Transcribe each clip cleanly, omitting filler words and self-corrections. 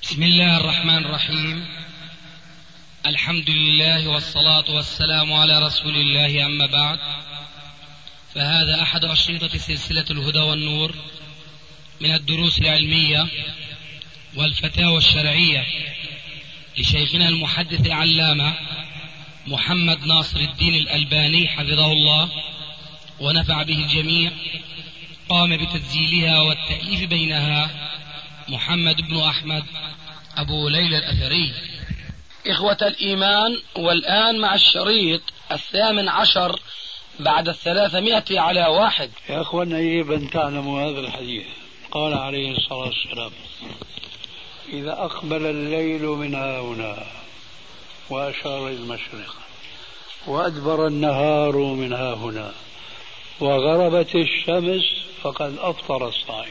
بسم الله الرحمن الرحيم. الحمد لله والصلاة والسلام على رسول الله، أما بعد، فهذا أحد أشرطة سلسلة الهدى والنور من الدروس العلمية والفتاوى الشرعية لشيخنا المحدث العلامة محمد ناصر الدين الألباني حفظه الله ونفع به الجميع. قام بتسجيلها والتأليف بينها محمد بن أحمد أبو ليلى الأثري. إخوة الإيمان، والآن مع الشريط 18 بعد 300 على 1. يا أخوانا، يجب أن تعلموا هذا الحديث. قال عليه الصلاة والسلام: إذا أقبل الليل من هنا، وأشار المشرق، وأدبر النهار من هنا، وغربت الشمس، فقد أفطر الصائم.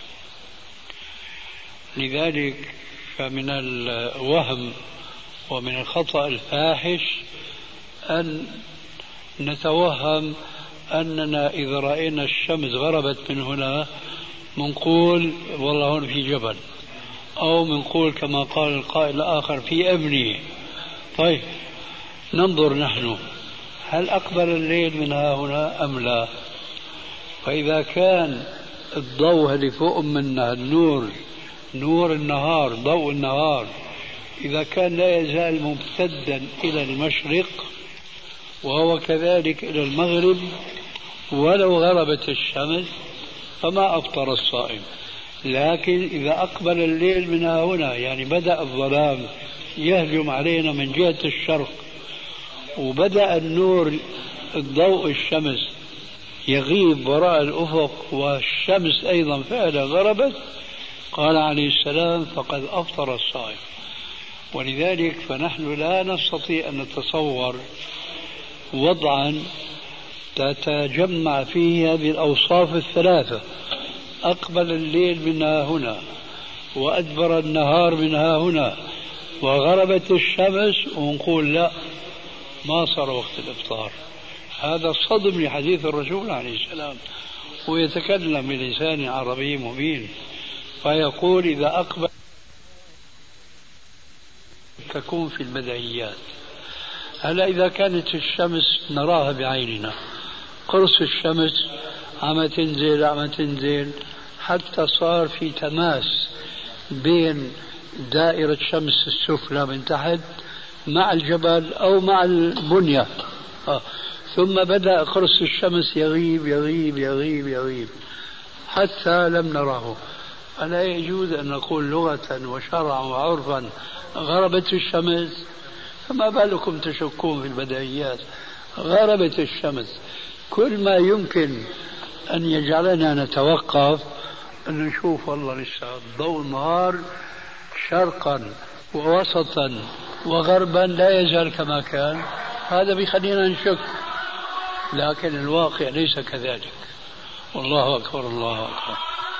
لذلك فمن الوهم ومن الخطأ الفاحش أن نتوهم أننا إذا رأينا الشمس غربت من هنا منقول والله هون في جبل، أو منقول كما قال القائل الآخر في أبنية. طيب، ننظر نحن، هل أقبل الليل من هنا أم لا؟ فإذا كان الضوء اللي فوق منا النور، نور النهار، ضوء النهار، إذا كان لا يزال ممتدا إلى المشرق وهو كذلك إلى المغرب ولو غربت الشمس، فما أفطر الصائم. لكن إذا أقبل الليل من هنا، يعني بدأ الظلام يهجم علينا من جهة الشرق، وبدأ النور الضوء الشمس يغيب وراء الأفق، والشمس أيضا فعلا غربت، قال عليه السلام: فقد أفطر الصائم. ولذلك فنحن لا نستطيع أن نتصور وضعا تتجمع فيه هذه الأوصاف الثلاثة: أقبل الليل منها هنا، وأدبر النهار منها هنا، وغربت الشمس، ونقول لا، ما صار وقت الإفطار. هذا صدم لحديث الرسول عليه السلام، ويتكلم بلسان عربي مبين، فيقول: إذا أقبل، تكون في البديهيات. هلا إذا كانت الشمس نراها بعيننا، قرص الشمس عم تنزل حتى صار في تماس بين دائرة شمس السفلى من تحت مع الجبل أو مع البنية، ثم بدأ قرص الشمس يغيب يغيب يغيب يغيب حتى لم نره. ألا يجوز أن نقول لغة وشرعا وعرفا غربت الشمس؟ فما بالكم تشكون في البديهيات؟ غربت الشمس. كل ما يمكن أن يجعلنا نتوقف أن نشوف والله لسه ضوء النهار شرقا ووسطا وغربا لا يزال كما كان، هذا بيخلينا نشك، لكن الواقع ليس كذلك. والله أكبر، الله أكبر.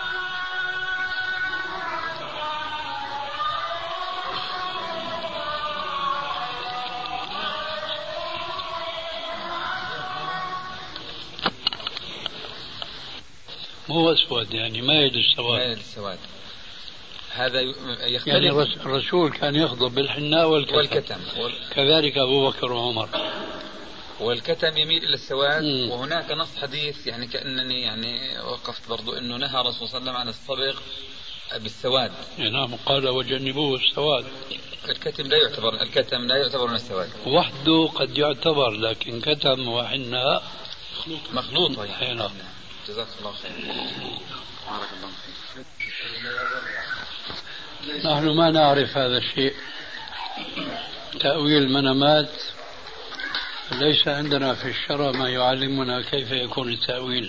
مو أسود، يعني مايل السواد. هذا يختلف. يعني الرسول كان يخضب بالحناء والكتم. كذلك أبو بكر وعمر. والكتم يميل إلى السواد. وهناك نص حديث، يعني كأنني يعني وقفت برضو، أنه نهى الرسول صلى الله عليه وسلم عن الصبغ بالسواد. نعم، قال: وجنبوه السواد. الكتم لا يعتبر من السواد وحده، قد يعتبر، لكن كتم وحناء مخلوطة. نعم. جزاك الله خير. بارك الله فيك. نحن ما نعرف هذا الشيء، تأويل المنامات. ليس عندنا في الشرع ما يعلمنا كيف يكون التأويل.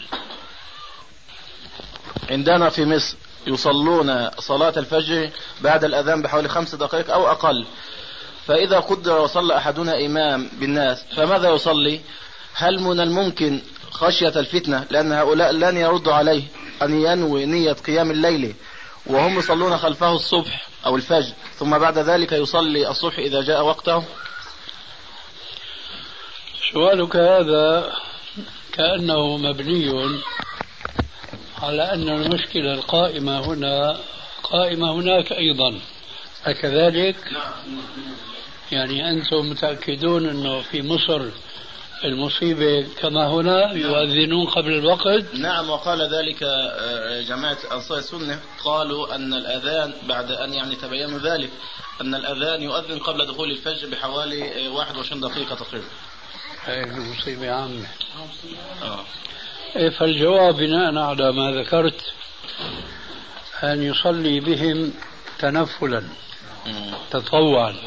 عندنا في مصر يصلون صلاة الفجر بعد الأذان بحوالي 5 دقائق أو أقل، فإذا قدر وصلى أحدنا إمام بالناس فماذا يصلي؟ هل من الممكن خشية الفتنة، لأن هؤلاء لن يردوا عليه، أن ينوي نية قيام الليل وهم يصلون خلفه الصبح أو الفجر، ثم بعد ذلك يصلي الصبح إذا جاء وقته؟ سؤالك هذا كأنه مبني على أن المشكلة القائمة هنا قائمة هناك أيضا، أكذلك؟ يعني أنتم متأكدون أنه في مصر المصيبة كما هنا يؤذنون قبل الوقت؟ نعم، وقال ذلك جماعة أنصار السنة، قالوا أن الأذان بعد أن يعني تبينوا ذلك أن الأذان يؤذن قبل دخول الفجر بحوالي 21 دقيقة تقريبا. هذه مصيبة عامة. فالجواب بناء على ما ذكرت أن يصلي بهم تنفلا تطوعا،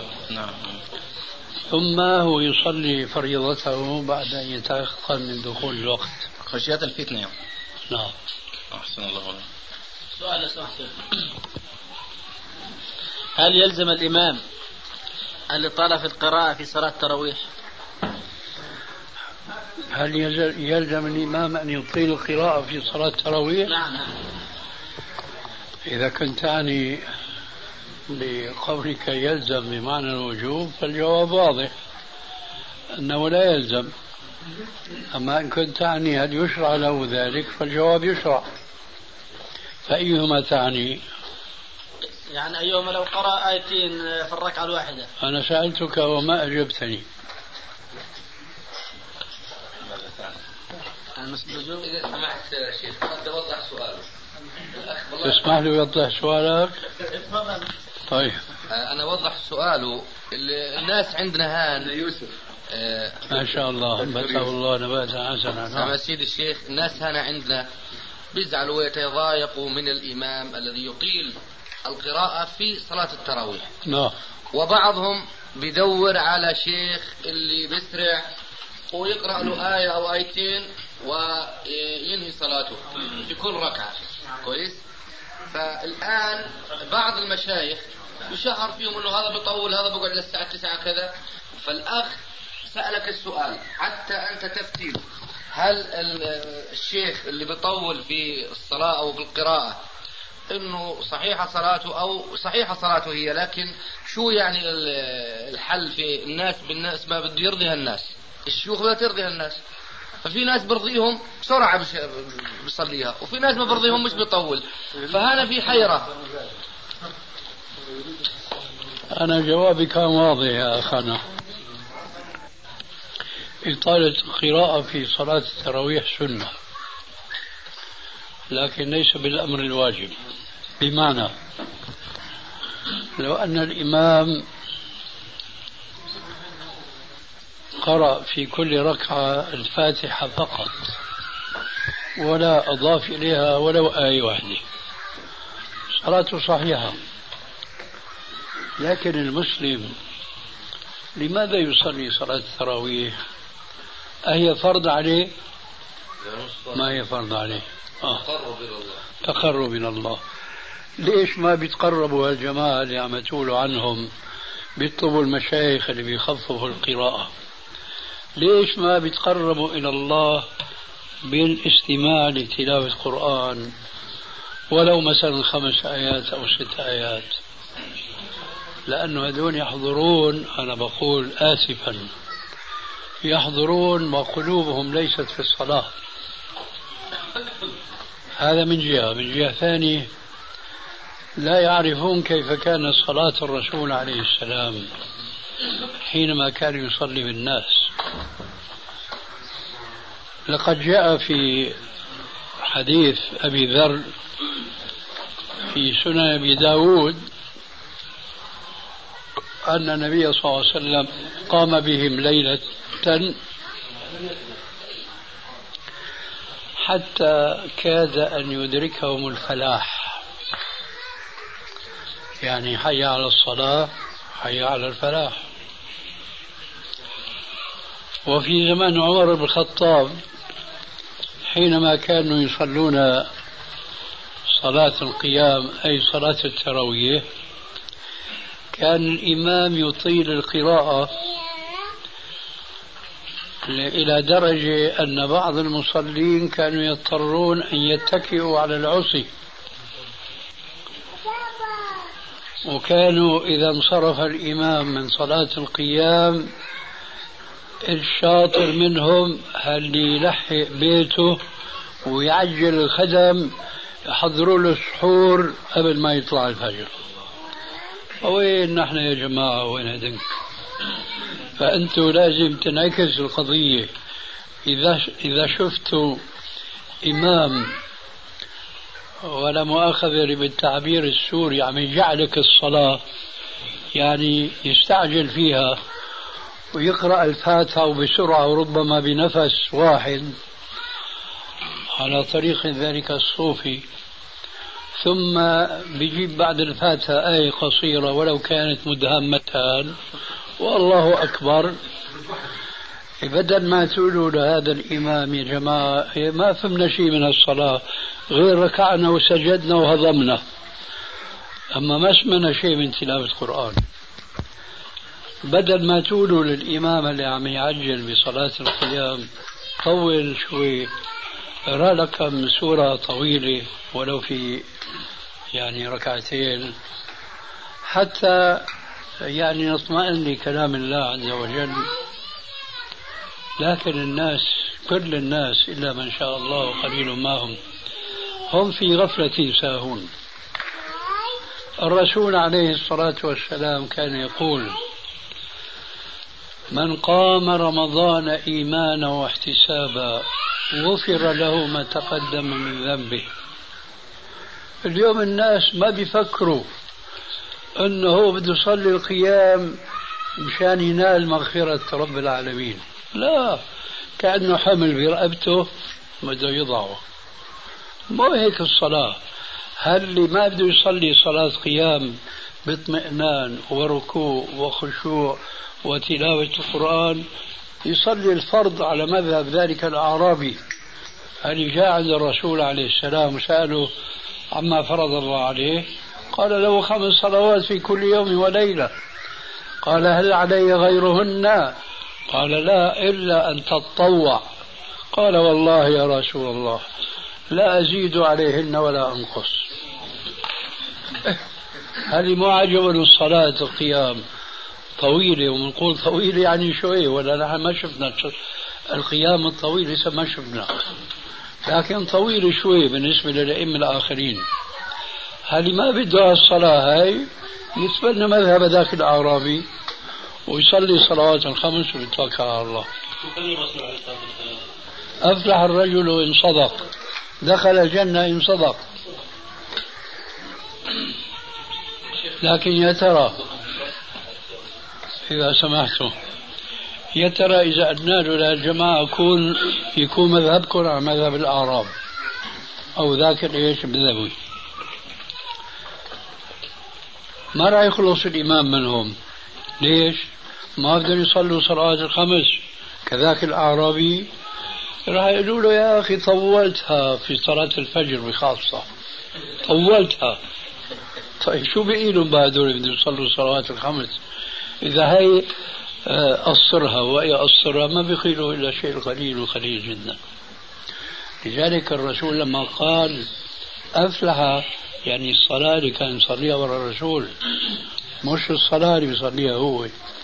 ثم هو يصلي فريضته بعد أن يتيقن من دخول الوقت خشية الفتنة. نعم. أحسن الله عليك. سؤال سمحت، هل يلزم الإمام الإطالة في القراءة في صلاة التراويح؟ هل يلزم الإمام أن يطيل القراءة في صلاة التراويح؟ نعم. إذا كنت تعني بقولك يلزم بمعنى الوجوب فالجواب واضح أنه لا يلزم. أما إن كنت تعني هل يشرع له ذلك فالجواب يشرع. فأيهما تعني؟ يعني أيهما لو قرأ آيتين في الركعة الواحدة. أنا سألتك وما أجبتني. إذا سمحت شيخ أنت وضح سؤاله. تسمح لي يوضح سؤالك؟ طيب. أنا وضح سؤاله. الناس عندنا هان يوسف ما شاء الله نبته الله نباتا حسنا. نعم سيد الشيخ، الناس هنا عندنا بيزعلوا ويتضايقوا من الإمام الذي يطيل القراءة في صلاة التراويح. نعم. وبعضهم بدور على شيخ اللي بيسرع ويقرأ له آية أو آيتين وينهي صلاته في كل ركعة. كويس. فالآن بعض المشايخ يشعر فيهم انه هذا بيطول، هذا بيقعد للساعة 9 كذا. فالأخ سألك السؤال حتى أنت تفتي، هل الشيخ اللي بيطول في الصلاة أو بالقراءة انه صحيحة صلاته او صحيحة صلاته هي، لكن شو يعني الحل في الناس؟ بالناس ما بده يرضيها الناس، الشيوخ لا ترضيها الناس، ففي ناس برضيهم بسرعة بيصليها وفي ناس ما برضيهم مش بيطول، فهنا في حيرة. أنا جوابي كان واضح يا أخانا. إطالة القراءة في صلاة التراويح سنة، لكن ليس بالأمر الواجب. بمعنى لو أن الإمام قرأ في كل ركعة الفاتحة فقط ولا أضاف إليها ولو آية واحدة صلاته صحيحة. لكن المسلم لماذا يصلي صلاة التراويح؟ أهي فرض عليه؟ ما هي فرض عليه؟ تقرب إلى الله. ليش ما بيتقربوا هالجماعة اللي عم تقولوا عنهم بيطلبوا المشايخ اللي بيخففوا القراءة؟ ليش ما بيتقربوا إلى الله بالاستماع لتلاوة القرآن ولو مثلا 5 آيات أو 6 آيات؟ لأنه هذول يحضرون، أنا بقول آسفا، يحضرون وقلوبهم ليست في الصلاة. هذا من جهة. من جهة ثانية لا يعرفون كيف كانت صلاة الرسول عليه السلام حينما كان يصلي بالناس. لقد جاء في حديث أبي ذر في سنن أبي داود أن النبي صلى الله عليه وسلم قام بهم ليلة حتى كاد أن يدركهم الفلاح، يعني حي على الصلاة حي على الفلاح. وفي زمن عمر بن الخطاب حينما كانوا يصلون صلاة القيام أي صلاة التراويح كان الإمام يطيل القراءة إلى درجة أن بعض المصلين كانوا يضطرون أن يتكئوا على العصي، وكانوا إذا انصرف الإمام من صلاة القيام الشاطر منهم هل يلحق بيته ويعجل الخدم يحضروا له السحور قبل ما يطلع الفجر. وين نحن يا جماعة وين هدنك؟ فأنتوا لازم تنعكس القضية. إذا شفتوا إمام ولا مؤاخذة بالتعبير السوري عم يجعلك الصلاة، يعني يستعجل فيها ويقرأ الفاتحة وبسرعة وربما بنفس واحد على طريق ذلك الصوفي، ثم بيجيب بعد الفاتحة آية قصيرة ولو كانت مدهمتان والله أكبر، بدل ما تقولوا لهذا الإمام يا جماعة ما فهمنا شيء من الصلاة غير ركعنا وسجدنا وهضمنا، أما ما سمعنا شيء من تلاوة القرآن، بدل ما تقولوا للإمام اللي عم يعجل بصلاة القيام طول شوي، اقرأ لك من سورة طويلة ولو في يعني ركعتين حتى يعني نطمئن لكلام الله عز وجل. لكن الناس كل الناس إلا من شاء الله وقليل ما هم في غفلة ساهون. الرسول عليه الصلاة والسلام كان يقول: من قام رمضان إيمانا واحتسابا غفر له ما تقدم من ذنبه. اليوم الناس ما بيفكروا أنه بده يصلي القيام مشان ينال مغفرة رب العالمين، لا، كأنه حمل برقبته بده يضعه. مو هيك الصلاة. هل اللي ما بده يصلي صلاة قيام باطمئنان وركوع وخشوع وتلاوة القرآن يصلي الفرض على مذهب ذلك الأعرابي اللي جاء عند الرسول عليه السلام وسأله عما فرض الله عليه، قال له 5 صلوات في كل يوم وليلة. قال: هل علي غيرهن؟ قال: لا، إلا أن تتطوع. قال: والله يا رسول الله لا أزيد عليهن ولا أنقص. هل ما عجبنا الصلاة القيام طويلة؟ ومنقول طويلة يعني شوي، ولا نحن ما شفنا القيام الطويل، لسه ما شفنا، لكن طويل شوي بالنسبة للأئمة الآخرين. هل ما بده الصلاة هاي يتبنى مذهب ذاك الأعرابي ويصلي صلوات الخمس ويتوكل على الله. أفلح الرجل إن صدق، دخل الجنة إن صدق. لكن يا ترى إذا سمحتم، يا ترى إذا أدنا له للجماعة يكون مذهبكم على مذهب الأعراب أو ذاك الإيش بذوي، ما راح يخلص الإمام منهم. ليش؟ ما بدهم يصلوا صلوات الخمس كذاك الأعرابي. راح يقولوا له: يا أخي طولتها في صلاة الفجر بخاصة، طولتها. طيب شو بيقولوا بعد دول بدهم يصلوا صلوات الخمس؟ إذا هي أصرها وهي أصرها ما بيقولوا إلا شيء قليل وقليل جدا. لذلك الرسول لما قال أفلح، يعني الصلاة اللي كان يصليها وراء الرسول، مش الصلاة اللي بيصليها هو.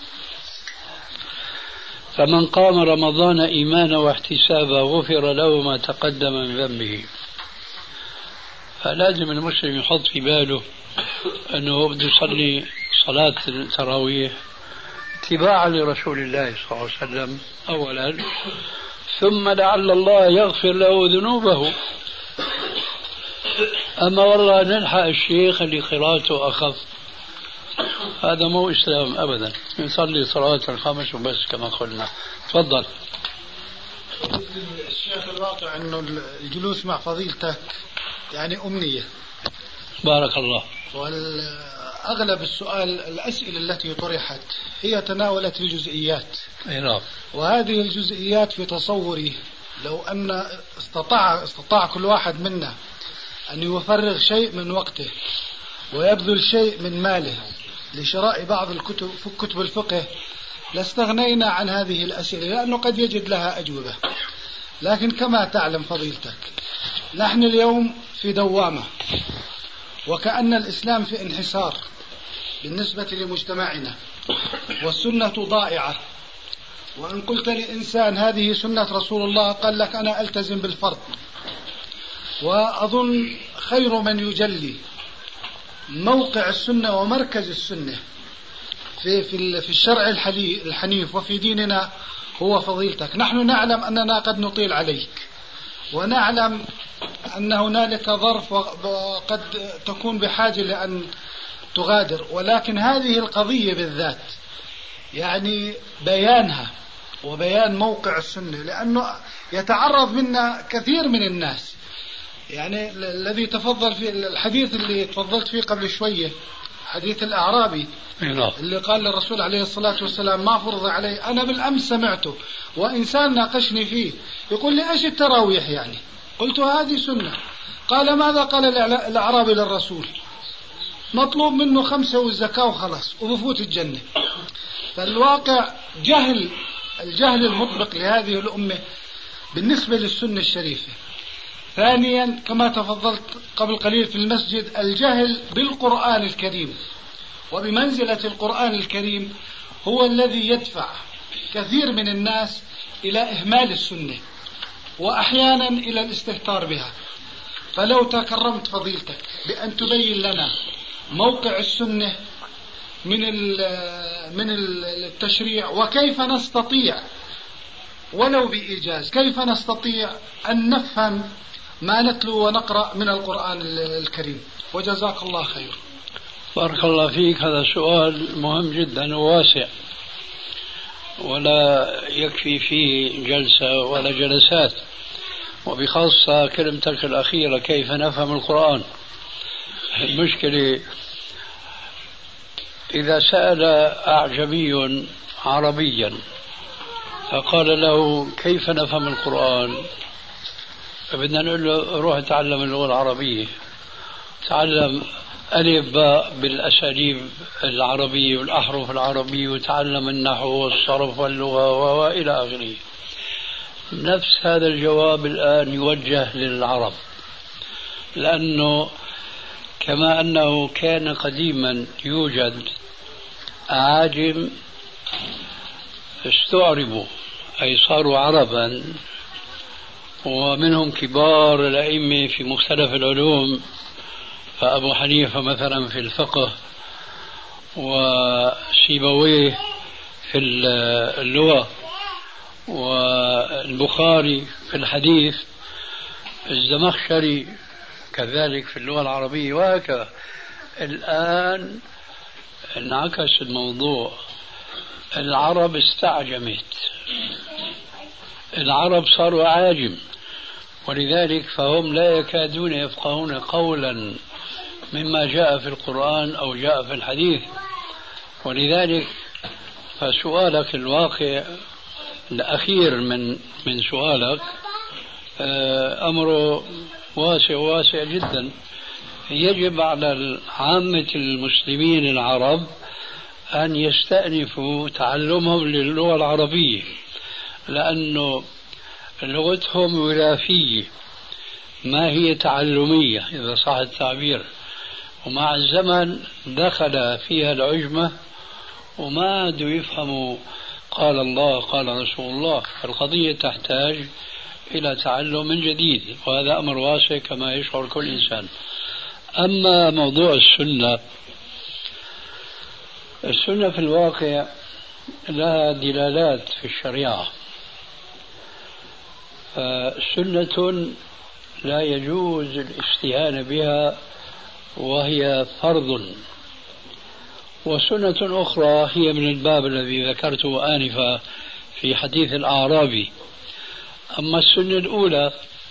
فمن قام رمضان إيمانا واحتسابا غفر له ما تقدم من ذنبه. فلازم المسلم يحط في باله أنه بده يصلي صلاة التراويح اتباعا لرسول الله صلى الله عليه وسلم أولا، ثم لعل الله يغفر له ذنوبه. أما والله نلحق الشيخ اللي قراءته أخف، هذا مو إسلام أبدا. نصلي صلوات الخمس وبس كما قلنا. تفضل. الشيخ، الواقع أنه الجلوس مع فضيلتك يعني أمنية. بارك الله. والأغلب الأسئلة التي طرحت هي تناولت الجزئيات. نعم. وهذه الجزئيات في تصوري لو أن استطاع كل واحد منا أن يفرغ شيء من وقته ويبذل شيء من ماله لشراء بعض الكتب في كتب الفقه لاستغنينا عن هذه الأسئلة، لأنه قد يجد لها أجوبة. لكن كما تعلم فضيلتك نحن اليوم في دوامة، وكأن الإسلام في انحسار بالنسبة لمجتمعنا، والسنة ضائعة. وإن قلت لإنسان هذه سنة رسول الله قال لك أنا ألتزم بالفرض. وأظن خير من يجلي موقع السنة ومركز السنة في الشرع الحنيف وفي ديننا هو فضيلتك. نحن نعلم أننا قد نطيل عليك، ونعلم أن هنالك ظرف وقد تكون بحاجة لأن تغادر، ولكن هذه القضية بالذات يعني بيانها وبيان موقع السنة، لأنه يتعرض منا كثير من الناس. يعني الذي تفضل في الحديث اللي تفضلت فيه قبل شوية، حديث الأعرابي اللي قال للرسول عليه الصلاة والسلام ما فرض علي، أنا بالأمس سمعته وإنسان ناقشني فيه يقول لي إيش التراويح يعني؟ قلت هذه سنة. قال ماذا قال الأعرابي للرسول؟ مطلوب منه 5 والزكاة وخلاص وبفوت الجنة. فالواقع الجهل المطبق لهذه الأمة بالنسبة للسنة الشريفة. ثانيا كما تفضلت قبل قليل في المسجد، الجهل بالقرآن الكريم وبمنزلة القرآن الكريم هو الذي يدفع كثير من الناس إلى إهمال السنة وأحيانا إلى الاستهتار بها. فلو تكرمت فضيلتك بأن تبين لنا موقع السنة من التشريع، وكيف نستطيع ولو بإيجاز كيف نستطيع أن نفهم ما نتلو ونقرأ من القرآن الكريم. وجزاك الله خير. بارك الله فيك. هذا سؤال مهم جدا وواسع، ولا يكفي فيه جلسة ولا جلسات، وبخاصة كلمتك الأخيرة كيف نفهم القرآن. المشكلة إذا سأل أعجمي عربيا فقال له كيف نفهم القرآن، فبدنا نقول له روح تعلم اللغة العربية، تعلم ألف باء بالأساليب العربية والأحرف العربية، وتعلم النحو والصرف واللغة وإلى آخره. نفس هذا الجواب الآن يوجه للعرب، لأنه كما أنه كان قديما يوجد أعاجم استعربوا أي صاروا عربا، ومنهم كبار الأئمة في مختلف العلوم، فأبو حنيفة مثلا في الفقه، وسيبويه في اللغة، والبخاري في الحديث، الزمخشري كذلك في اللغة العربية، وهكذا. الآن انعكس الموضوع، العرب استعجمت، العرب صاروا عاجم، ولذلك فهم لا يكادون يفقهون قولا مما جاء في القرآن أو جاء في الحديث. ولذلك فسؤالك الواقع الأخير من سؤالك أمره واسع جدا. يجب على عامة المسلمين العرب أن يستأنفوا تعلمهم للغة العربية، لأنه لغتهم وراثية ما هي تعلمية إذا صح التعبير، ومع الزمن دخل فيها العجمة وما عادوا يفهموا قال الله قال رسول الله. القضية تحتاج إلى تعلم من جديد، وهذا أمر واسع كما يشعر كل إنسان. أما موضوع السنة في الواقع لها دلالات في الشريعة. سنة لا يجوز الاستهانة بها وهي فرض، وسنة أخرى هي من الباب الذي ذكرته آنفا في حديث الأعرابي. أما السنة الأولى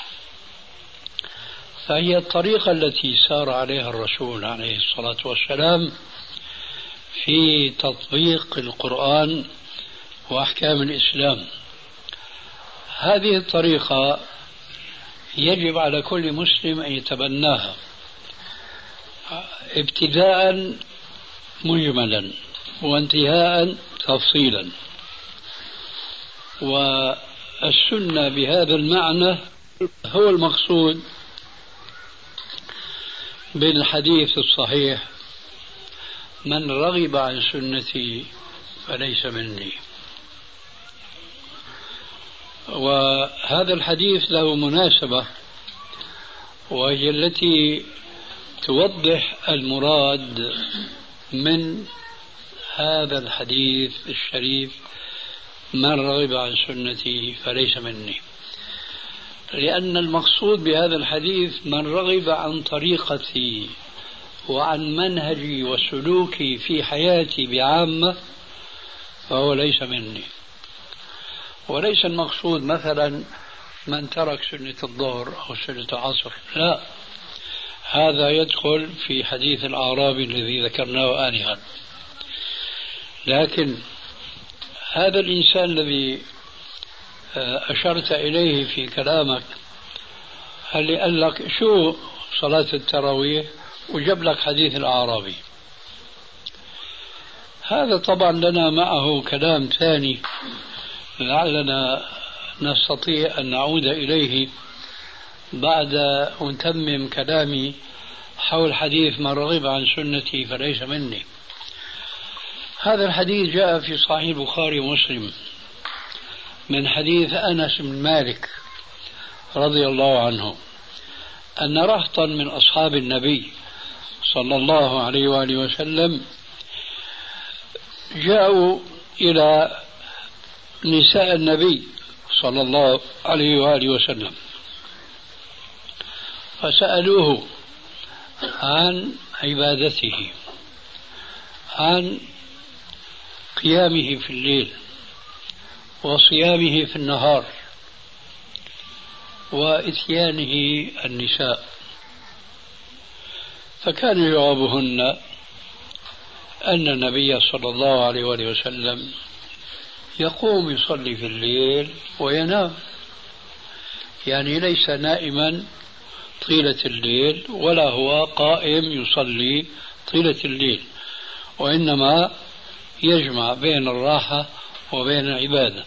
فهي الطريقة التي سار عليها الرسول عليه الصلاة والسلام في تطبيق القرآن وأحكام الإسلام. هذه الطريقة يجب على كل مسلم أن يتبناها ابتداء مجملا وانتهاء تفصيلا. والسنة بهذا المعنى هو المقصود بالحديث الصحيح: من رغب عن سنتي فليس مني. وهذا الحديث له مناسبة، وهي التي توضح المراد من هذا الحديث الشريف: من رغب عن سنتي فليس مني. لأن المقصود بهذا الحديث من رغب عن طريقتي وعن منهجي وسلوكي في حياتي بعامة فهو ليس مني. وليس المقصود مثلا من ترك سنة الظهر أو سنة العصر، لا، هذا يدخل في حديث الأعرابي الذي ذكرناه آنفا. لكن هذا الإنسان الذي أشرت إليه في كلامك، هل قال لك شو صلاة التراويح وجاب لك حديث الأعرابي، هذا طبعا لنا معه كلام ثاني لعلنا نستطيع أن نعود إليه بعد أن نتمم كلامي حول حديث من رغب عن سنتي فليس مني. هذا الحديث جاء في صحيح البخاري ومسلم من حديث أنس بن مالك رضي الله عنه أن رهطا من أصحاب النبي صلى الله عليه وآله وسلم جاءوا إلى نساء النبي صلى الله عليه وآله وسلم فسألوه عن عبادته، عن قيامه في الليل وصيامه في النهار وإتيانه النساء. فكان جوابهن أن النبي صلى الله عليه وآله وسلم يقوم يصلي في الليل وينام، يعني ليس نائما طيلة الليل ولا هو قائم يصلي طيلة الليل، وإنما يجمع بين الراحة وبين العبادة.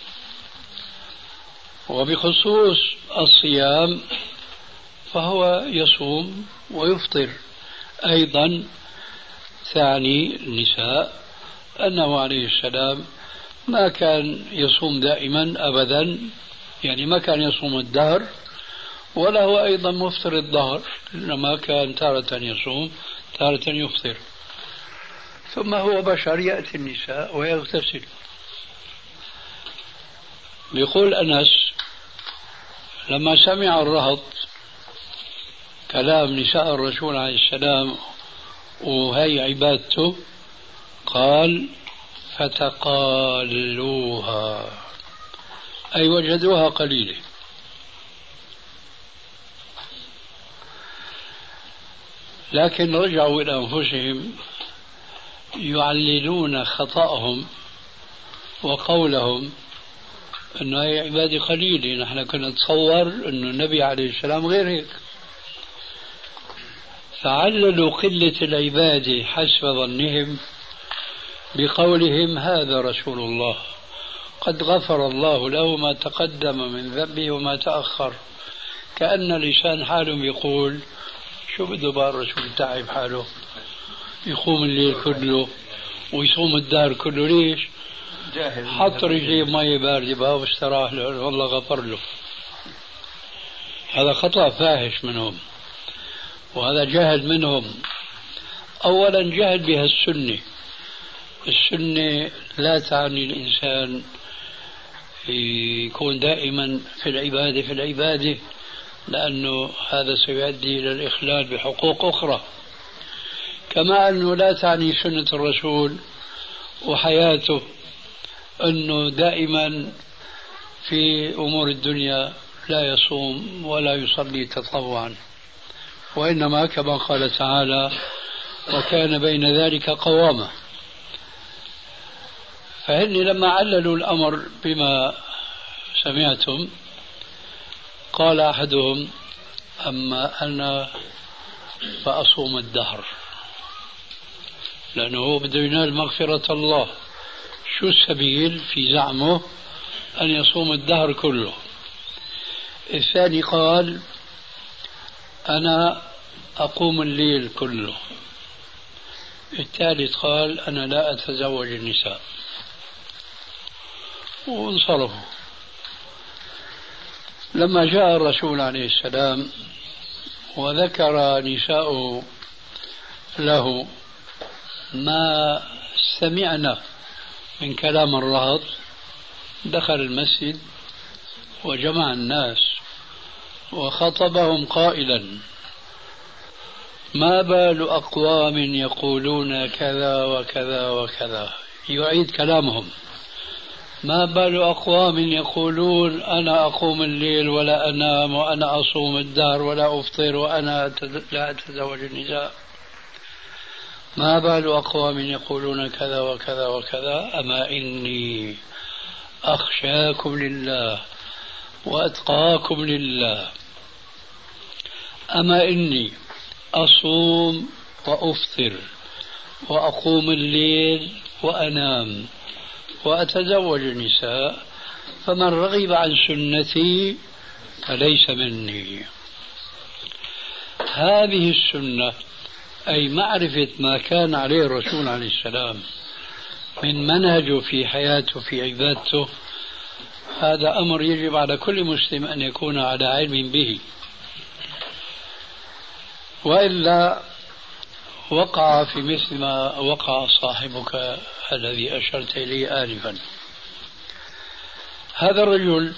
وبخصوص الصيام فهو يصوم ويفطر أيضا. ثاني النساء أنه عليه السلام ما كان يصوم دائما أبدا، يعني ما كان يصوم الدهر، ولا هو أيضا مفطر الظهر، إنما كان تارة يصوم تارة يفطر. ثم هو بشر يأتي النساء ويغتسل. يقول أنس لما سمع الرهط كلام نساء الرسول عليه السلام وهي عبادته قال فتقالوها، أي وجدوها قليلة. لكن رجعوا إلى أنفسهم يعللون خطأهم وقولهم أنه هي عبادة قليلة، نحن كنا نتصور أنه النبي عليه السلام غير هيك. فعللوا قلة العبادة حسب ظنهم بقولهم هذا رسول الله قد غفر الله له ما تقدم من ذنبه وما تأخر، كأن لسان حالهم يقول شو بده بقى الرسول تعب حاله يقوم الليل كله ويصوم الدهر كله، ليش؟ حط رجليه بمية باردة بقى واستراح له والله غفر له. هذا خطأ فاحش منهم، وهذا جهل منهم. أولا جهل بها السنة. السنة لا تعني الإنسان يكون دائما في العبادة لأنه هذا سيؤدي إلى الإخلال بحقوق أخرى. كما أنه لا تعني سنة الرسول وحياته أنه دائما في أمور الدنيا لا يصوم ولا يصلي تطوعا، وإنما كما قال تعالى وكان بين ذلك قوامة. فهن لما عللوا الأمر بما سمعتم قال أحدهم أما أنا فأصوم الدهر، لأنه بده ينال مغفرة الله. شو السبيل في زعمه؟ أن يصوم الدهر كله. الثاني قال أنا أقوم الليل كله. الثالث قال أنا لا أتزوج النساء، وانصرفوا. لما جاء الرسول عليه السلام وذكر نساءه له ما سمعنا من كلام الرهط دخل المسجد وجمع الناس وخطبهم قائلا: ما بال أقوام يقولون كذا وكذا وكذا. يعيد كلامهم: ما بال أقوام يقولون أنا أقوم الليل ولا أنام وأنا أصوم الدهر ولا أفطر وأنا لا أتزوج النساء. ما بال أقوام يقولون كذا وكذا وكذا. أما إني أخشاكم لله وأتقاكم لله. أما إني أصوم وأفطر وأقوم الليل وأنام وأتزوج النساء، فمن رغب عن سنتي فليس مني. هذه السنة أي معرفة ما كان عليه الرسول عليه السلام من منهجه في حياته في عبادته، هذا أمر يجب على كل مسلم أن يكون على علم به، وإلا وقع في مثل ما وقع صاحبك الذي أشرت إليه آنفا. هذا الرجل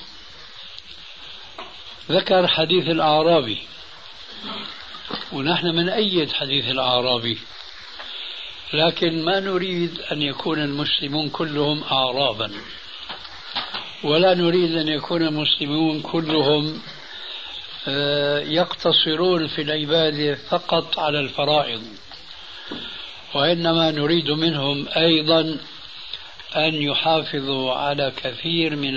ذكر حديث الأعرابي، ونحن من أيد حديث الأعرابي، لكن ما نريد أن يكون المسلمون كلهم أعرابا، ولا نريد أن يكون المسلمون كلهم يقتصرون في العبادة فقط على الفرائض، وإنما نريد منهم أيضا أن يحافظوا على كثير من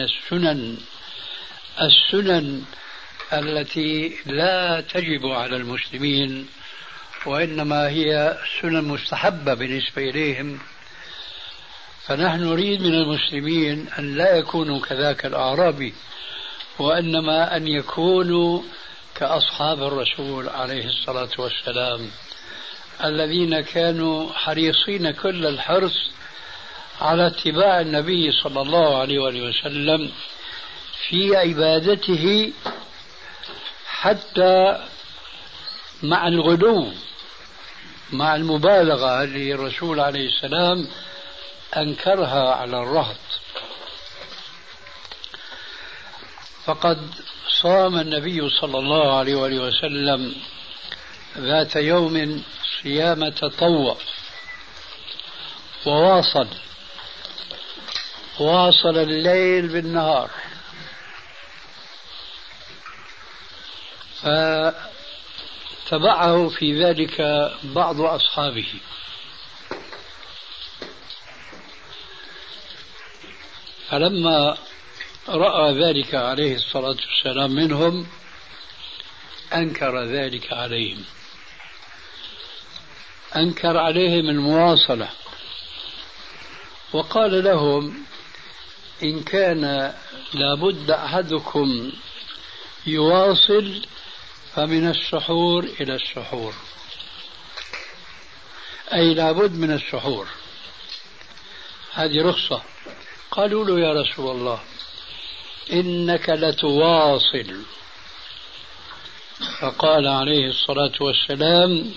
السنن التي لا تجب على المسلمين، وإنما هي سنن مستحبة بالنسبة إليهم. فنحن نريد من المسلمين أن لا يكونوا كذاك الأعرابي، وإنما أن يكونوا كأصحاب الرسول عليه الصلاة والسلام، الذين كانوا حريصين كل الحرص على اتباع النبي صلى الله عليه وسلم في عبادته، حتى مع الغلو، مع المبالغة اللي الرسول عليه السلام أنكرها على الرهط. فقد صام النبي صلى الله عليه وسلم ذات يوم صيام تطوع، وواصل الليل بالنهار، فتبعه في ذلك بعض أصحابه، فلما رأى ذلك عليه الصلاة والسلام منهم أنكر ذلك عليهم، أنكر عليهم المواصلة، وقال لهم: إن كان لابد أحدكم يواصل فمن السحور إلى السحور، أي لابد من السحور، هذه رخصة. قالوا له: يا رسول الله إنك لتواصل. فقال عليه الصلاة والسلام: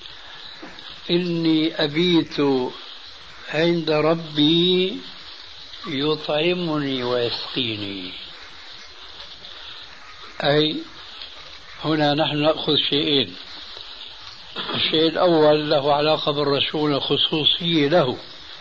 إني أبيت عند ربي يطعمني ويسقيني. أي هنا نحن نأخذ شيئين: الشيء الأول له علاقة بالرسول، خصوصية له،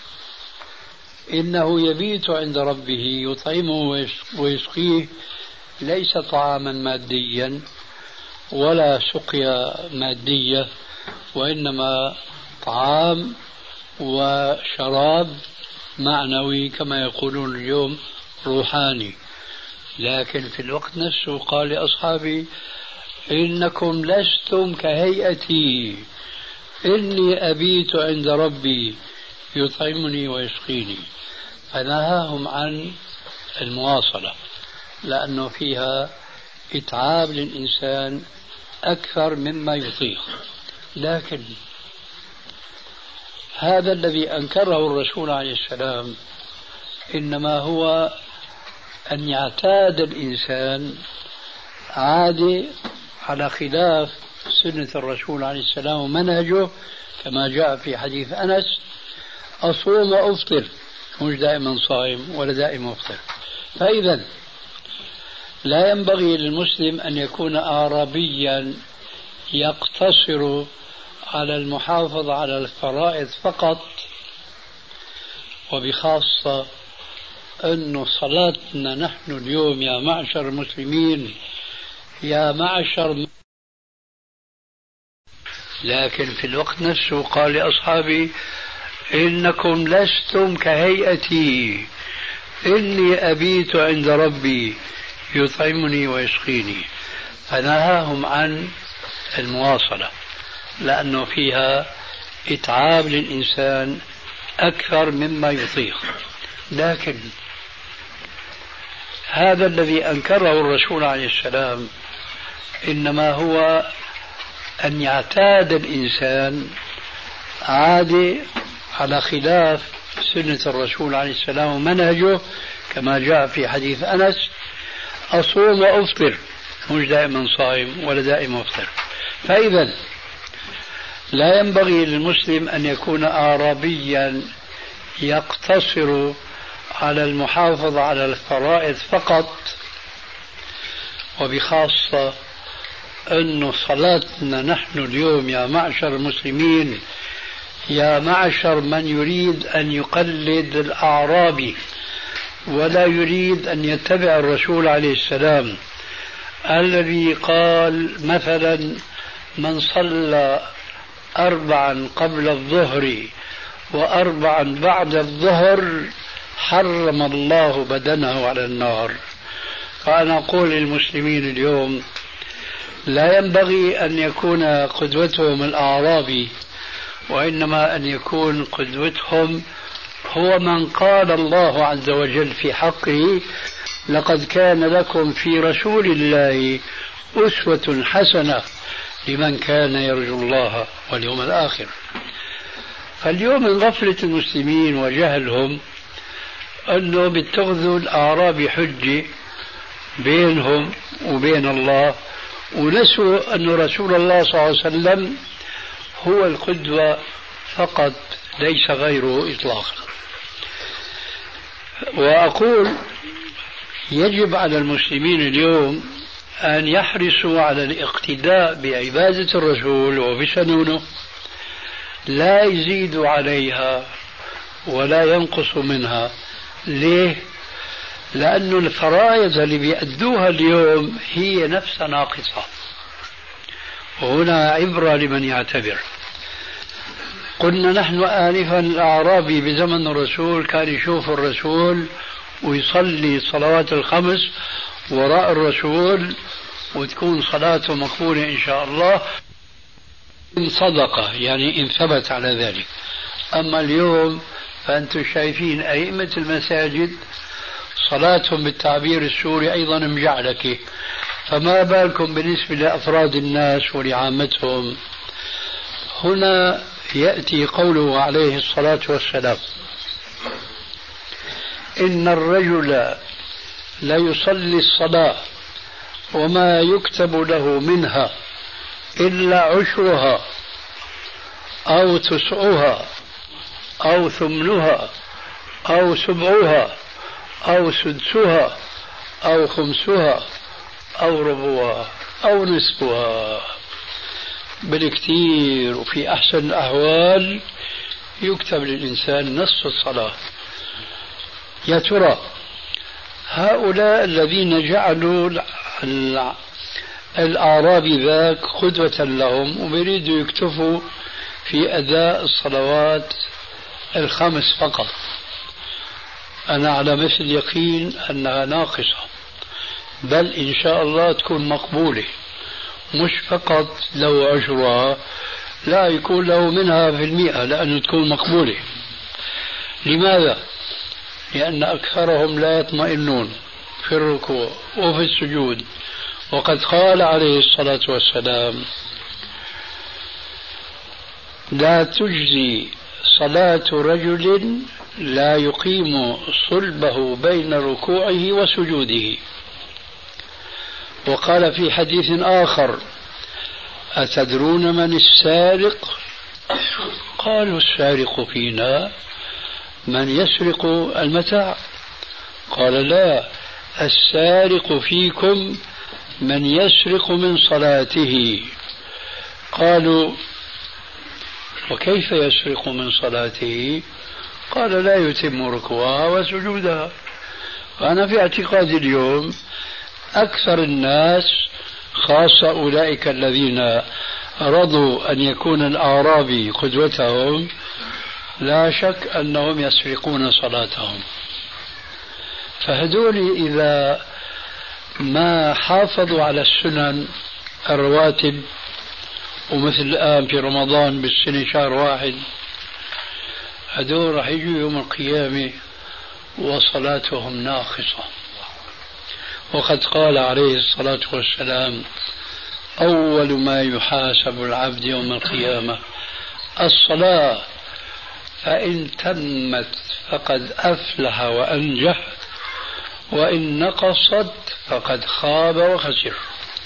إنه يبيت عند ربه يطعمه ويسقيه، ليس طعاما ماديا ولا سقيا مادية، وإنما طعام وشراب معنوي كما يقولون اليوم روحاني. لكن في الوقت نفسه قال لأصحابه: إنكم لستم كهيئتي، إني أبيت عند ربي يطعمني ويسقيني. فنهاهم عن المواصلة، لأنه فيها إتعاب للإنسان أكثر مما يطيق. لكن هذا الذي أنكره الرسول عليه السلام إنما هو أن يعتاد الإنسان عادة على خلاف سنة الرسول عليه السلام ومنهجه كما جاء في حديث أنس: أصوم وأفطر، مش دائما صائم ولا دائما أفطر. فإذا لا ينبغي للمسلم أن يكون أعرابيا يقتصر على المحافظة على الفرائض فقط، وبخاصة أن صلاتنا نحن اليوم يا معشر المسلمين، يا معشر، لكن في الوقت نفسه قال لأصحابه: إنكم لستم كهيئتي، إني أبيت عند ربي يطعمني ويسقيني. فنهاهم عن المواصلة لأنه فيها إتعاب للإنسان أكثر مما يطيق. لكن هذا الذي أنكره الرسول عليه السلام إنما هو أن يعتاد الإنسان عادة على خلاف سنة الرسول عليه السلام ومنهجه كما جاء في حديث أنس: أصوم وأفطر، مش دائما صائم ولا دائما أفطر. فإذا لا ينبغي للمسلم أن يكون أعرابيا يقتصر على المحافظة على الفرائض فقط، وبخاصة أن صلاتنا نحن اليوم يا معشر المسلمين، يا معشر من يريد أن يقلد الأعرابي ولا يريد أن يتبع الرسول عليه السلام الذي قال مثلا: من صلى 4 قبل الظهر و4 بعد الظهر حرم الله بدنه على النار. فأنا أقول للمسلمين اليوم لا ينبغي أن يكون قدوتهم الأعرابي، وإنما أن يكون قدوتهم هو من قال الله عز وجل في حقه: لقد كان لكم في رسول الله أسوة حسنة لمن كان يرجو الله واليوم الآخر. فاليوم من غفلة المسلمين وجهلهم أنه بيتخذوا الأعراب حجة بينهم وبين الله، ونسوا أن رسول الله صلى الله عليه وسلم هو القدوة فقط ليس غيره إطلاقا. وأقول يجب على المسلمين اليوم أن يحرصوا على الاقتداء بعبادة الرسول وبسنونه، لا يزيدوا عليها ولا ينقصوا منها. ليه؟ لأن الفرائض اللي بيأدوها اليوم هي نفسها ناقصة، وهنا عبرة لمن يعتبر. قلنا نحن آنفا الأعرابي بزمن الرسول كان يشوف الرسول ويصلي الصلوات الخمس وراء الرسول وتكون صلاته مقبولة إن شاء الله إن صدقة، يعني إن ثبت على ذلك. أما اليوم فأنتم شايفين أئمة المساجد صلاتهم بالتعبير السوري أيضا مجعلكة، فما بالكم بالنسبة لأفراد الناس ولعامتهم. هنا يأتي قوله عليه الصلاة والسلام: إن الرجل ليصلي الصلاة وما يكتب له منها إلا عشرها أو 9 أو 8 أو 7 أو 6 أو 5 أو ربعها أو نصفها. بالكثير وفي أحسن الأحوال يكتب للإنسان نصف الصلاة. يا ترى هؤلاء الذين جعلوا الأعرابي ذاك قدوة لهم وبيريدوا يكتفوا في أداء الصلوات الخمس فقط، أنا على مثل يقين أنها ناقصة، بل إن شاء الله تكون مقبولة، مش فقط لو عشرها، لا يكون له منها في 100 لأنه تكون مقبولة. لماذا؟ لأن أكثرهم لا يطمئنون في الركوع وفي السجود، وقد قال عليه الصلاة والسلام: لا تجزي صلاة رجل لا يقيم صلبه بين ركوعه وسجوده. وقال في حديث آخر: أتدرون من السارق؟ قالوا السارق فينا من يسرق المتاع. قال لا، السارق فيكم من يسرق من صلاته. قالوا وكيف يسرق من صلاته؟ قال لا يتم ركوعها وسجودها. وأنا في اعتقادي اليوم أكثر الناس، خاصة أولئك الذين رضوا أن يكون الأعرابي قدوتهم، لا شك أنهم يسرقون صلاتهم. فهدول إذا ما حافظوا على السنن الرواتب، ومثل الآن في رمضان بالسنة شهر واحد، هدول راح يجوا يوم القيامة وصلاتهم ناقصة. وقد قال عليه الصلاة والسلام أول ما يحاسب العبد يوم القيامة الصلاة، فإن تمت فقد أفلح وأنجح، وإن نقصت فقد خاب وخسر.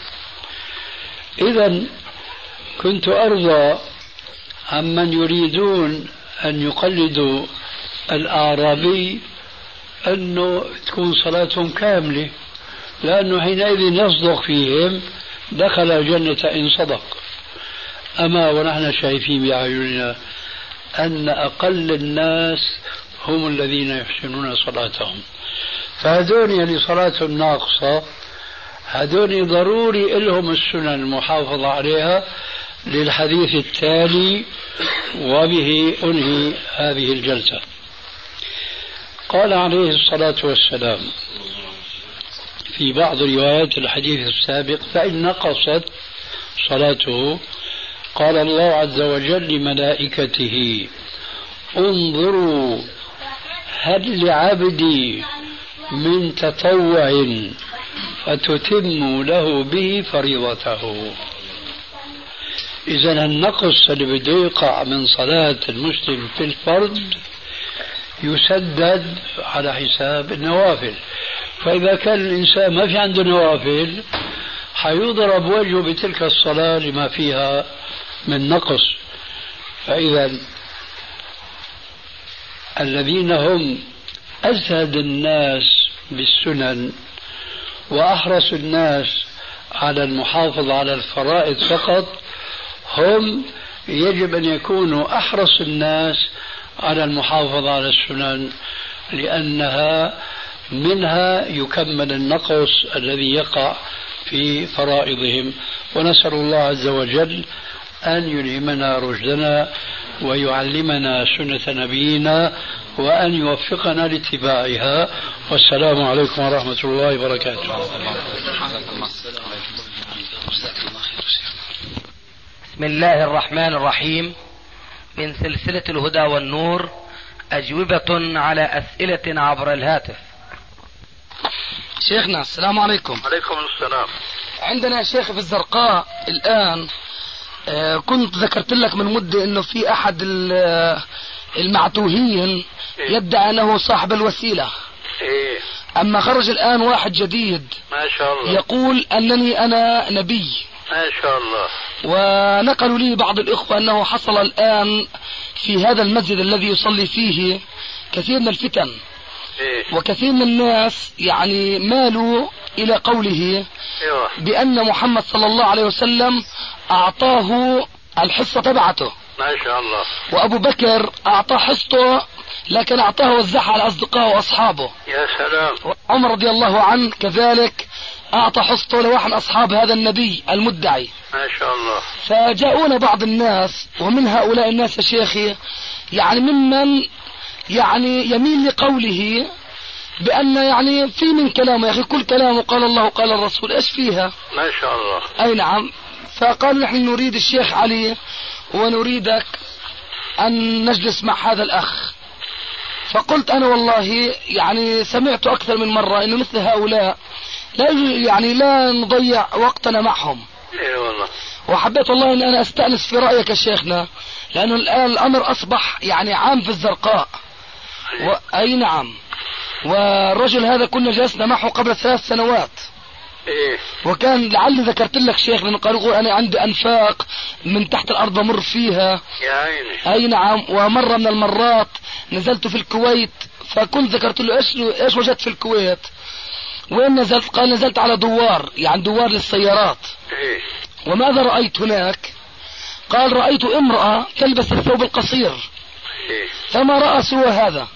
إذا كنت أرضى عمن يريدون أن يقلدوا الأعرابي أنه تكون صلاتهم كاملة، لأنه حينئذ يصدق فيهم دخل الجنة إن صدق. أما ونحن شايفين بأعيننا أن أقل الناس هم الذين يحسنون صلاتهم. فهذون اللي صلاتهم ناقصة، هذون ضروري لهم السنن المحافظة عليها للحديث التالي، وبه أنهي هذه الجلسة. قال عليه الصلاة والسلام في بعض روايات الحديث السابق فإن نقصت صلاته قال الله عز وجل لملائكته انظروا هل لعبدي من تطوع فتتم له به فريضته. إذا النقص اللي بده يقع من صلاة المسلم في الفرض يسدد على حساب النوافل. فإذا كان الإنسان ما في عنده نوافل حيضرب وجهه بتلك الصلاة لما فيها من نقص. فإذا الذين هم أزهد الناس بالسنن وأحرص الناس على المحافظة على الفرائض فقط هم يجب أن يكونوا أحرص الناس على المحافظة على السنن، لأنها منها يكمل النقص الذي يقع في فرائضهم. ونسأل الله عز وجل أن يلهمنا رشدنا ويعلمنا سنة نبينا وأن يوفقنا لاتباعها. والسلام عليكم ورحمة الله وبركاته. بسم الله الرحمن الرحيم. من سلسلة الهدى والنور أجوبة على أسئلة عبر الهاتف. شيخنا السلام عليكم. عليكم السلام. عندنا يا شيخ في الزرقاء الآن كنت ذكرت لك من مدة انه في احد المعتوهين يدعي انه صاحب الوسيلة. اما خرج الان واحد جديد ما شاء الله يقول انني انا نبي ما شاء الله. ونقلوا لي بعض الاخوة انه حصل الان في هذا المسجد الذي يصلي فيه كثير من الفتن. وكثير من الناس يعني مالوا الى قوله بان محمد صلى الله عليه وسلم اعطاه الحصة تبعته ما شاء الله، وابو بكر اعطاه حصته لكن اعطاه وزعها على اصدقائه واصحابه. يا سلام. عمر رضي الله عنه كذلك اعطى حصته لواحد من اصحاب هذا النبي المدعي. ما شاء الله. فجاءونا بعض الناس ومن هؤلاء الناس يا شيخي يعني ممن يعني يميل لقوله بأن يعني في من كلامه يا أخي كل كلامه قال الله قال الرسول إيش فيها. ما شاء الله. أي نعم. فقالوا نحن نريد الشيخ علي ونريدك أن نجلس مع هذا الأخ. فقلت أنا والله يعني سمعت أكثر من مرة إنه مثل هؤلاء لا يعني لا نضيع وقتنا معهم. إيه والله. وحبيت والله إن أنا أستأنس في رأيك يا شيخنا لأنه الآن الأمر أصبح يعني عام في الزرقاء. أي نعم. والرجل هذا كنا جلسنا معه قبل 3 سنوات. إيه. وكان لعلي ذكرت لك شيخ لأنه قالوا يقول أنا عندي أنفاق من تحت الأرض بمر فيها. يا عيني. أي نعم. ومرة من المرات نزلت في الكويت فكنت ذكرت له إيش وجدت في الكويت. وين نزلت؟ قال نزلت على دوار، يعني دوار للسيارات. إيه. وماذا رأيت هناك؟ قال رأيت امرأة تلبس الثوب القصير. إيه. فما رأى سوى هذا.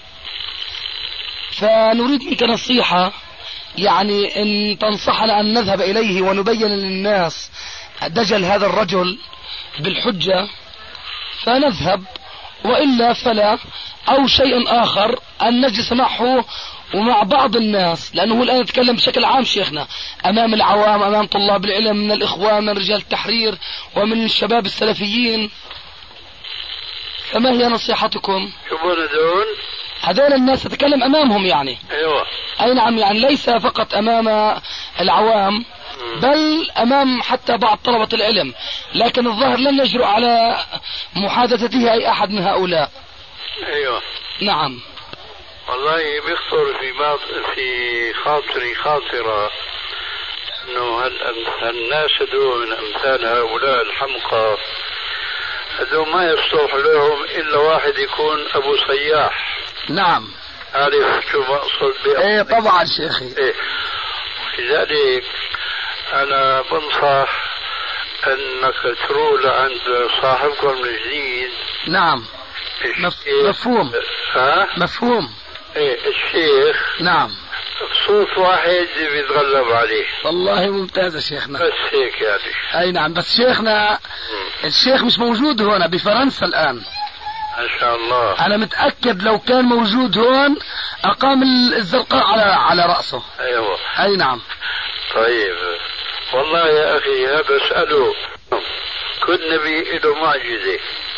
فنريد منك نصيحة، يعني ان تنصحنا ان نذهب اليه ونبين للناس دجل هذا الرجل بالحجة فنذهب، وإلا فلا، او شيء اخر ان نجلس معه ومع بعض الناس، لانه الان يتكلم بشكل عام شيخنا امام العوام، امام طلاب العلم من الاخوان من رجال التحرير ومن الشباب السلفيين. فما هي نصيحتكم؟ شو دون؟ هذول الناس تتكلم امامهم يعني. ايوه. اي نعم، يعني ليس فقط امام العوام بل امام حتى بعض طلبة العلم، لكن الظاهر لن يجرؤ على محادثته اي احد من هؤلاء. ايوه. نعم. والله بيخطر في خاطري خاطرة انه هالناس هدول من امثال هؤلاء الحمقى هدول ما يصلح لهم الا واحد يكون ابو سياح. نعم. عارف شو بقصد بيه؟ ايه طبعا شيخي. ايه. لذلك انا بنصح انك تروح لعند صاحبكم الجديد. نعم. مفهوم. ها؟ مفهوم. ايه الشيخ. نعم. صوت واحد بيتغلب عليه. والله ممتاز يا شيخنا. بس هيك يعني. اي نعم، بس شيخنا الشيخ مش موجود هنا بفرنسا الان. ان شاء الله. انا متأكد لو كان موجود هون اقام الزرقاء على رأسه. ايوه. اي نعم. طيب والله يا اخي هذا اسأله كل نبي له معجزة.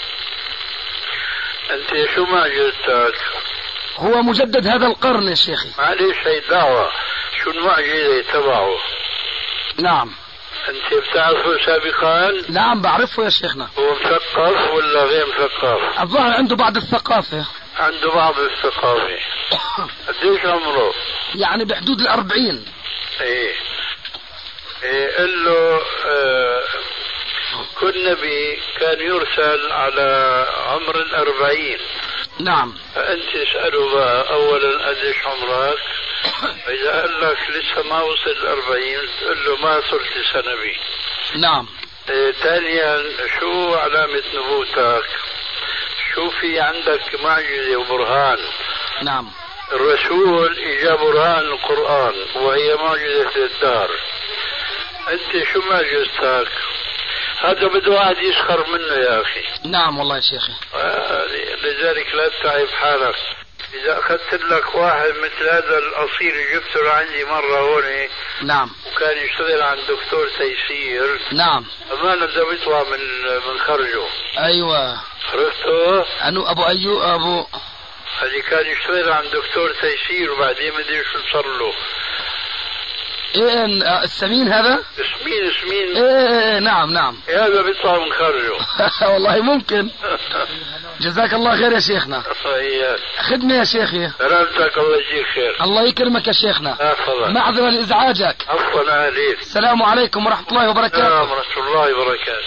انت شو معجزتك؟ هو مجدد هذا القرن يا شيخي. معليش هي دعوة، شو المعجزة تبعه؟ نعم. انت بتعرفه سابقا؟ نعم بعرفه يا شيخنا. هو مثقف ولا غير مثقف؟ الظاهر عنده بعض الثقافة. عنده بعض الثقافة. قديش عمره؟ يعني بحدود 40. ايه. قل له كل نبي كان يرسل على عمر 40. نعم. فأنت اسأله بقى أولا قديش عمرك؟ إذا قال لك لسه ما وصل 40 تقول له ما صرت لسه نبي. نعم. ثانيا شو علامة نبوتك؟ شو في عندك معجزة وبرهان؟ نعم. الرسول إجا برهان القرآن وهي معجزة الدار. أنت شو معجزتك؟ هذا بده واحد يسخر منه يا أخي. نعم والله يا شيخي. لذلك لا تتعب حالك. إذا أخذت لك واحد مثل هذا الأصيل جبته لعندي مرة هون. نعم. وكان يشتغل عند دكتور تيسير. نعم. أمانة ده بيطلع من خرجه. أيوة. عرفته؟ أنو أبو أيوب أبو. هذه كان يشتغل عند دكتور تيسير وبعدين ما أدري شو صار له. ايه السمين هذا؟ سمين. ايه نعم نعم. هذا بيطلع من خرجه. والله ممكن. جزاك الله خير يا شيخنا. خدمة يا شيخي. سلامتك الله يجزيك خير. الله يكرمك يا شيخنا. افضل. معذرة لإزعاجك. عفوا عليك. السلام عليكم ورحمة الله وبركاته. السلام ورحمة الله وبركاته.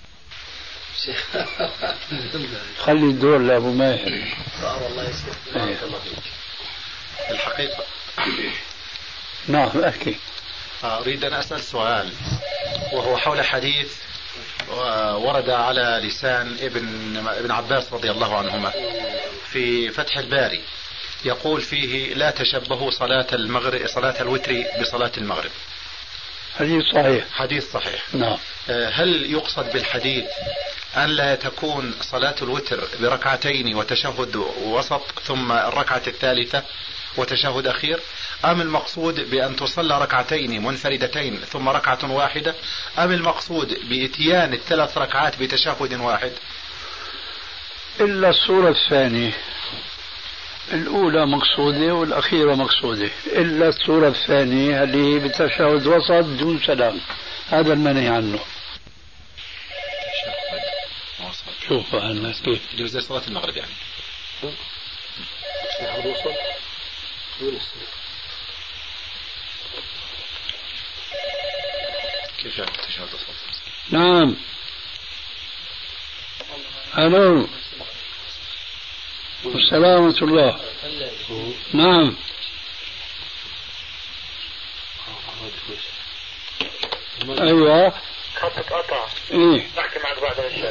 خلي الدور لأبو ماهر. والله يسلمك. الحقيقة نعم أحكي. أريد أن أسأل سؤال وهو حول حديث ورد على لسان ابن عباس رضي الله عنهما في فتح الباري، يقول فيه لا تشبهوا صلاة الوتر بصلاة المغرب. حديث صحيح. حديث صحيح. نعم. هل يقصد بالحديث أن لا تكون صلاة الوتر بركعتين وتشهد وسط ثم الركعة الثالثة وتشهد أخير، أم المقصود بأن تصلى ركعتين منفردتين ثم ركعة واحدة، أم المقصود بإتيان الثلاث ركعات بتشهد واحد؟ إلا الصورة الثانية، الأولى مقصودة والأخيرة مقصودة، إلا الصورة الثانية اللي بتشهد وسط دون سلام، هذا المنهي عنه. شوف الناس كيف زي صلاة المغرب يعني. كيف يعني التشهد الأصغر؟ نعم. ألو. السلام ورحمة الله. نعم. أيوة. خطك قطع. إيه. أحكي معك بعد الشيء.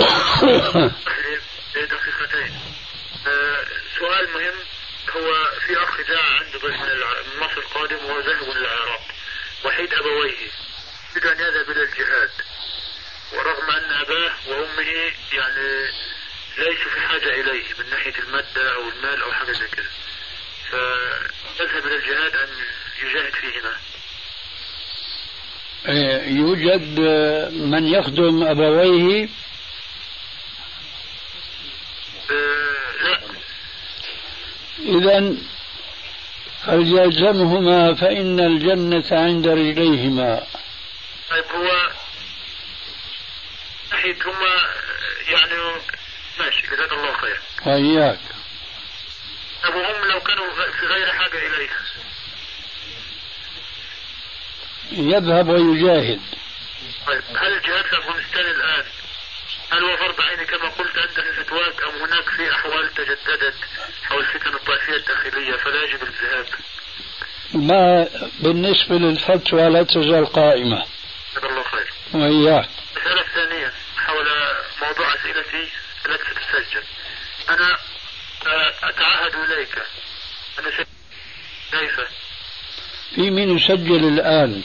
دقيقتين. سؤال مهم. هو في أخ جاء عنده بس من مصر القادم وهو ذهب إلى العراق وحيد أبويه يريد أن يذهب إلى الجهاد، ورغم أن أباه وأمه يعني ليسوا في حاجة إليه من ناحية المادة أو المال أو حاجة زي كده، فيذهب إلى الجهاد أن يجاهد فيهما. يوجد من يخدم أبويه؟ لا. إذن فليلزمهما فإن الجنة عند رجليهما. طيب هو ناحية هما يعني ماشي، جزاك الله خير. وإياك. أبوهم لو كانوا في غير حاجة إليه يذهب ويجاهد. طيب هل الجهاد في أفغانستان الآن هل هو فرض عيني كما قلت أنت في فتواك، أم هناك في أحوال تجددت حول الفتن الطائفية الداخلية فلا يجب الذهاب؟ ما بالنسبة للفتوى لا تزال قائمة. جزاك الله خير. وإياك. المسألة الثانية حول موضوع أسئلتي التي ستسجل. أنا أتعهد إليك أن أسجل. كيف؟ في من يسجل الآن؟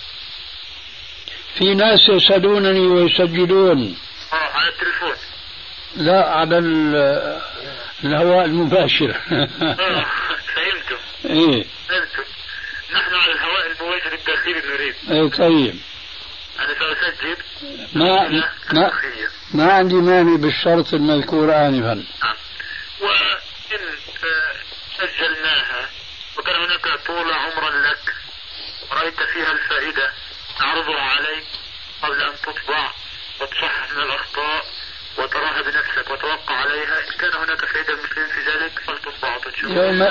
في ناس يسألونني ويسجلون. على التليفون؟ لا، على الهواء المباشر. فهمتم؟ ايه فهمتم. نحن على الهواء المباشر الداخلي نريد. ايه طيب. أنا سأسجل. ما عندي مانع بالشرط المذكور آنفا. وإن سجلناها وكان هناك طول عمرا لك رأيت فيها الفائدة نعرضها عليك قبل أن تطبع وتصحح من الأخطاء وتراها بنفسك وتوقع عليها. إن كان هناك فائدة المسلمين في ذلك فلتطبع وتنشر.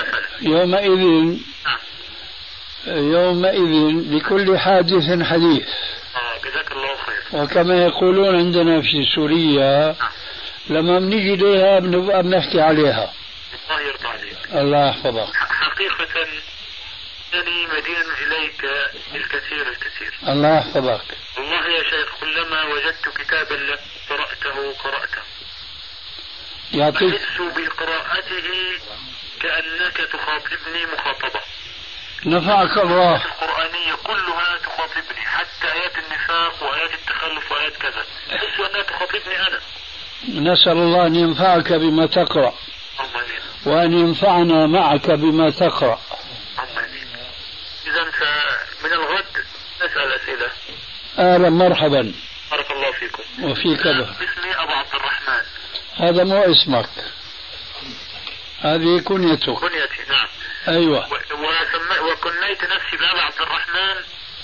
يومئذ لكل حادث حديث. جزاك الله خير. وكما يقولون عندنا في سوريا لما بنيجي لها بنبقى بنحكي عليها. الله يرضى عليك. الله يحفظك. حقيقة أنني مدين إليك الكثير. الله يحفظك. والله يا شيخ كلما وجدت كتابا لك قرأته أحس بقراءته كأنك تخاطبني مخاطبة. نفعك الله. القرآنية كلها تخاطبني حتى آيات النفاق وآيات التخلف وآيات كذا أحس أنها تخاطبني أنا. نسأل الله أن ينفعك بما تقرأ وأن ينفعنا معك بما تقرأ. إذا فمن الغد نسأل أسئلة. أهلا مرحبا. بارك الله فيكم. وفيك به. اسمي أبو عبد الرحمن. هذا مو اسمك، هذه كنيتك. كنيتي نعم. أيوة. وكنيت نفسي بأبو عبد الرحمن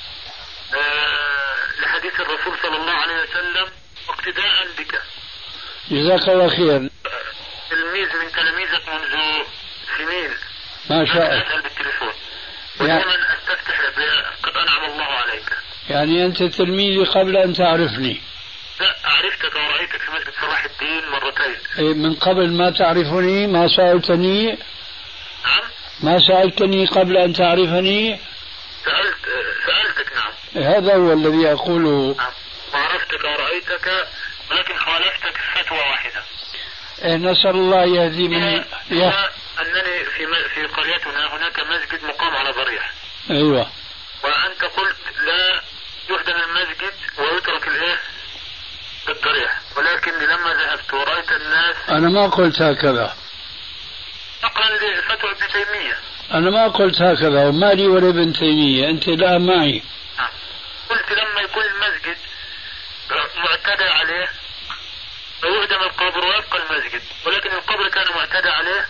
لحديث الرسول صلى الله عليه وسلم اقتداء بك. جزاك الله خير. تلميذ من تلاميذك منذ سنين. ما شاء الله. أسأل بالتليفون ودائما أستفتح قد أنعم الله عليك. يعني أنت تلميذي قبل أن تعرفني؟ لا، عرفتك ورأيتك في مسجد صلاح الدين مرتين. من قبل ما تعرفني؟ ما سألتني؟ نعم. ما سألتني قبل أن تعرفني؟ سألتك نعم. هذا هو الذي أقوله. نعم. وعرفتك ورأيتك ولكن خالفتك في فتوى واحدة. نسأل الله يهدي من أنني في قريتنا هناك مسجد مقام على ضريح. أيوة. وأنت قلت لا يهدم المسجد ويترك الضريح، ولكن لما ذهبت ورأيت الناس. أنا ما قلت هكذا. نقلا لفتوى ابن تيمية. أنا ما قلت هكذا وما لي ولا ابن تيمية، أنت لا معي. قلت لما يكون المسجد معتدى عليه فيهدم القبر ويبقى المسجد، ولكن القبر كان معتدى عليه.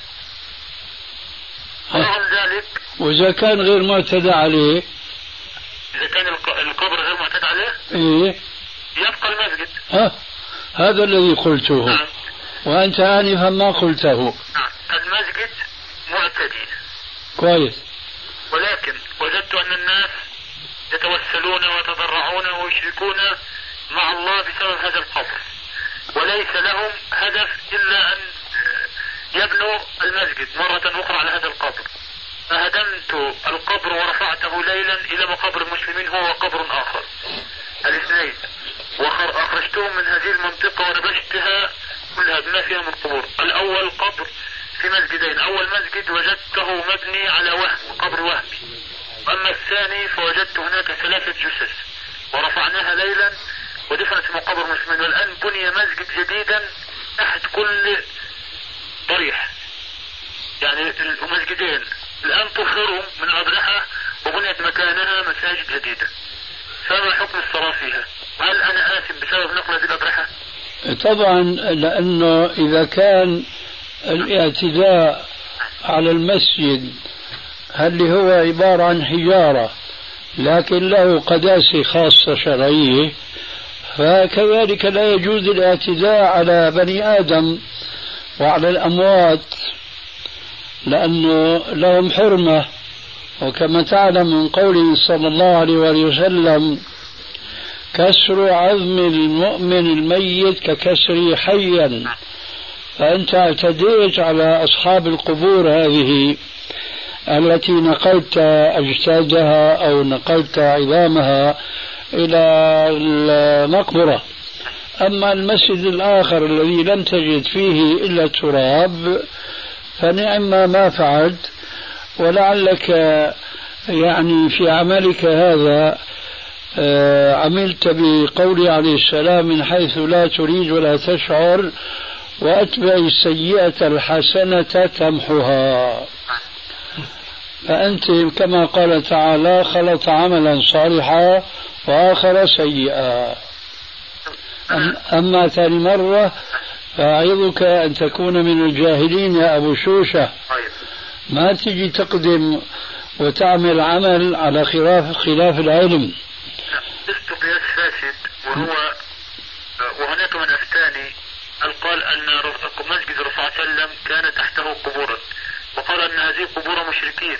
رغم ذلك. وإذا كان غير معتدى عليه. إذا كان القبر غير معتدى عليه. إيه. يبقى المسجد. هذا الذي قلته. نعم. وأنت آنفا ما قلته. نعم. المسجد معتدي. كويس. ولكن وجدت أن الناس يتوسلون ويتضرعون ويشركون مع الله بسبب هذا القبر، وليس لهم هدف إلا أن يبنوا المسجد مرة أخرى على هذا القبر. فهدمت القبر ورفعته ليلا إلى مقابر المسلمين هو وقبر آخر، الاثنين، وأخرجتهم من هذه المنطقة ونبشتها كلها بما فيها من قبور. الأول قبر في مسجدين، أول مسجد وجدته مبني على وهم، قبر وهمي، أما الثاني فوجدت هناك 3 جثث ورفعناها ليلا ودفنت في مقابر المسلمين. والآن بني مسجد جديدا تحت كل ضريح، يعني المسجدين الآن طهروا من أضرحة وبنيت مكانها مساجد جديدة. فما حكم الصلاة فيها؟ هل أنا آثم بسبب نقل هذه الأضرحة؟ طبعا، لأنه إذا كان الاعتداء على المسجد اللي هو عبارة عن حجارة لكن له قداسة خاصة شرعية، فكذلك لا يجوز الاعتداء على بني آدم وعلى الأموات لأنه لهم حرمة. وكما تعلم من قوله صلى الله عليه وسلم: كسر عظم المؤمن الميت ككسر حيا. فأنت اعتديت على أصحاب القبور هذه التي نقلت أجسادها أو نقلت عظامها إلى المقبرة. أما المسجد الآخر الذي لم تجد فيه إلا التراب فنعم ما فعلت، ولعلك يعني في عملك هذا عملت بقول عليه السلام: من حيث لا تريد ولا تشعر، وأتبع السيئة الحسنة تمحها. فأنت كما قال تعالى: خلط عملا صالحا وآخر سيئا. أما ثاني مرة فأعظك أن تكون من الجاهلين يا أبو شوشة، ما تجي تقدم وتعمل عمل على خلاف العلم. قست قياس فاسد، وهناك من أفتاني قال أن مسجد الرسول صلى الله عليه وسلم كان تحته قبورا، وقال أن هذه قبور مشركين،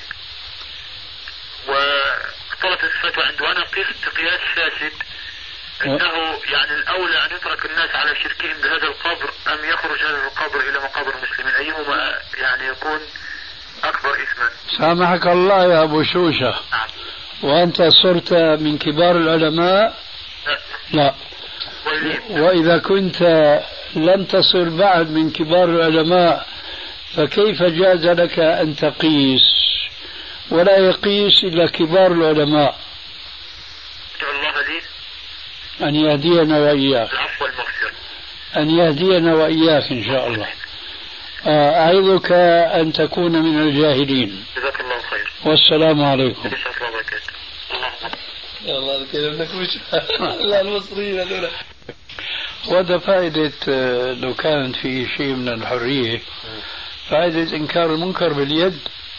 واختلط الفتوى عنده. أنا قست قياس فاسد أنه يعني الأولى أن يترك الناس على شركهم بهذا القبر أم يخرج هذا القبر إلى مقابر المسلمين، أيهما يعني يكون أكبر إثما؟ سامحك الله يا أبو شوشة. وأنت صرت من كبار العلماء؟ لا. وإذا كنت لم تصل بعد من كبار العلماء فكيف جاز لك أن تقيس؟ ولا يقيس إلا كبار العلماء. الله لي أن يهدينا وإياك. العفو والمغفرة. أن يهدينا وإياك إن شاء الله. أعظك أن تكون من الجاهلين. جزاك الله خير. والسلام عليكم. جزاك الله وبركاته. يا الله الكلام لك وش لا المصريين هذول. وهذا فائدة لو كانت في شيء من الحرية، فائدة إنكار المنكر باليد.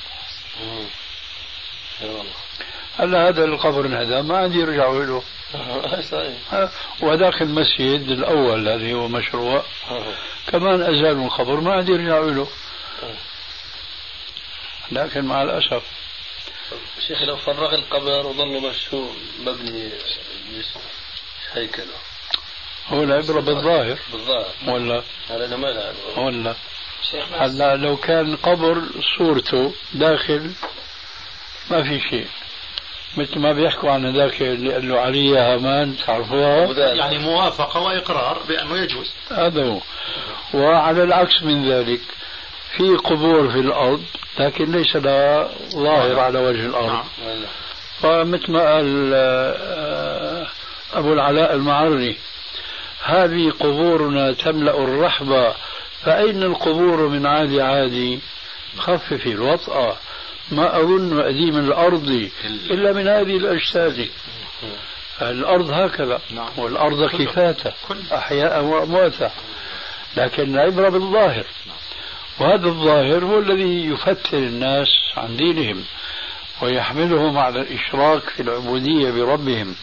هلا هذا القبر هذا ما عاد يرجعوا له. وداخل المسجد الأول الذي هو مشروع كمان أزالوا القبر ما عاد يرجعوا له. لكن مع الأسف شيخ لو فرغ القبر وظل مشهور مبني هيكله، هو العبرة بالظاهر ولا أنا ما أعلم ولا. هلا لو كان قبر صورته داخل ما في شيء، مثل ما بيحكوا عن ذاك اللي قال له علي هامان، تعرفوها؟ يعني موافقة وإقرار بأنه يجوز. هذا هو. وعلى العكس من ذلك في قبور في الأرض لكن ليس لها ظاهر على وجه الأرض. فمثل ما قال أبو العلاء المعري: هذه قبورنا تملأ الرحبة، فأين القبور من عادي عادي؟ خفف الوطأ، ما أظن أديم الأرض إلا من هذه الأجساد. الأرض هكذا، والأرض كفاتا أحياء وأمواتا، لكن العبرة بالظاهر، وهذا الظاهر هو الذي يفتن الناس عن دينهم ويحملهم على الإشراك في العبودية بربهم.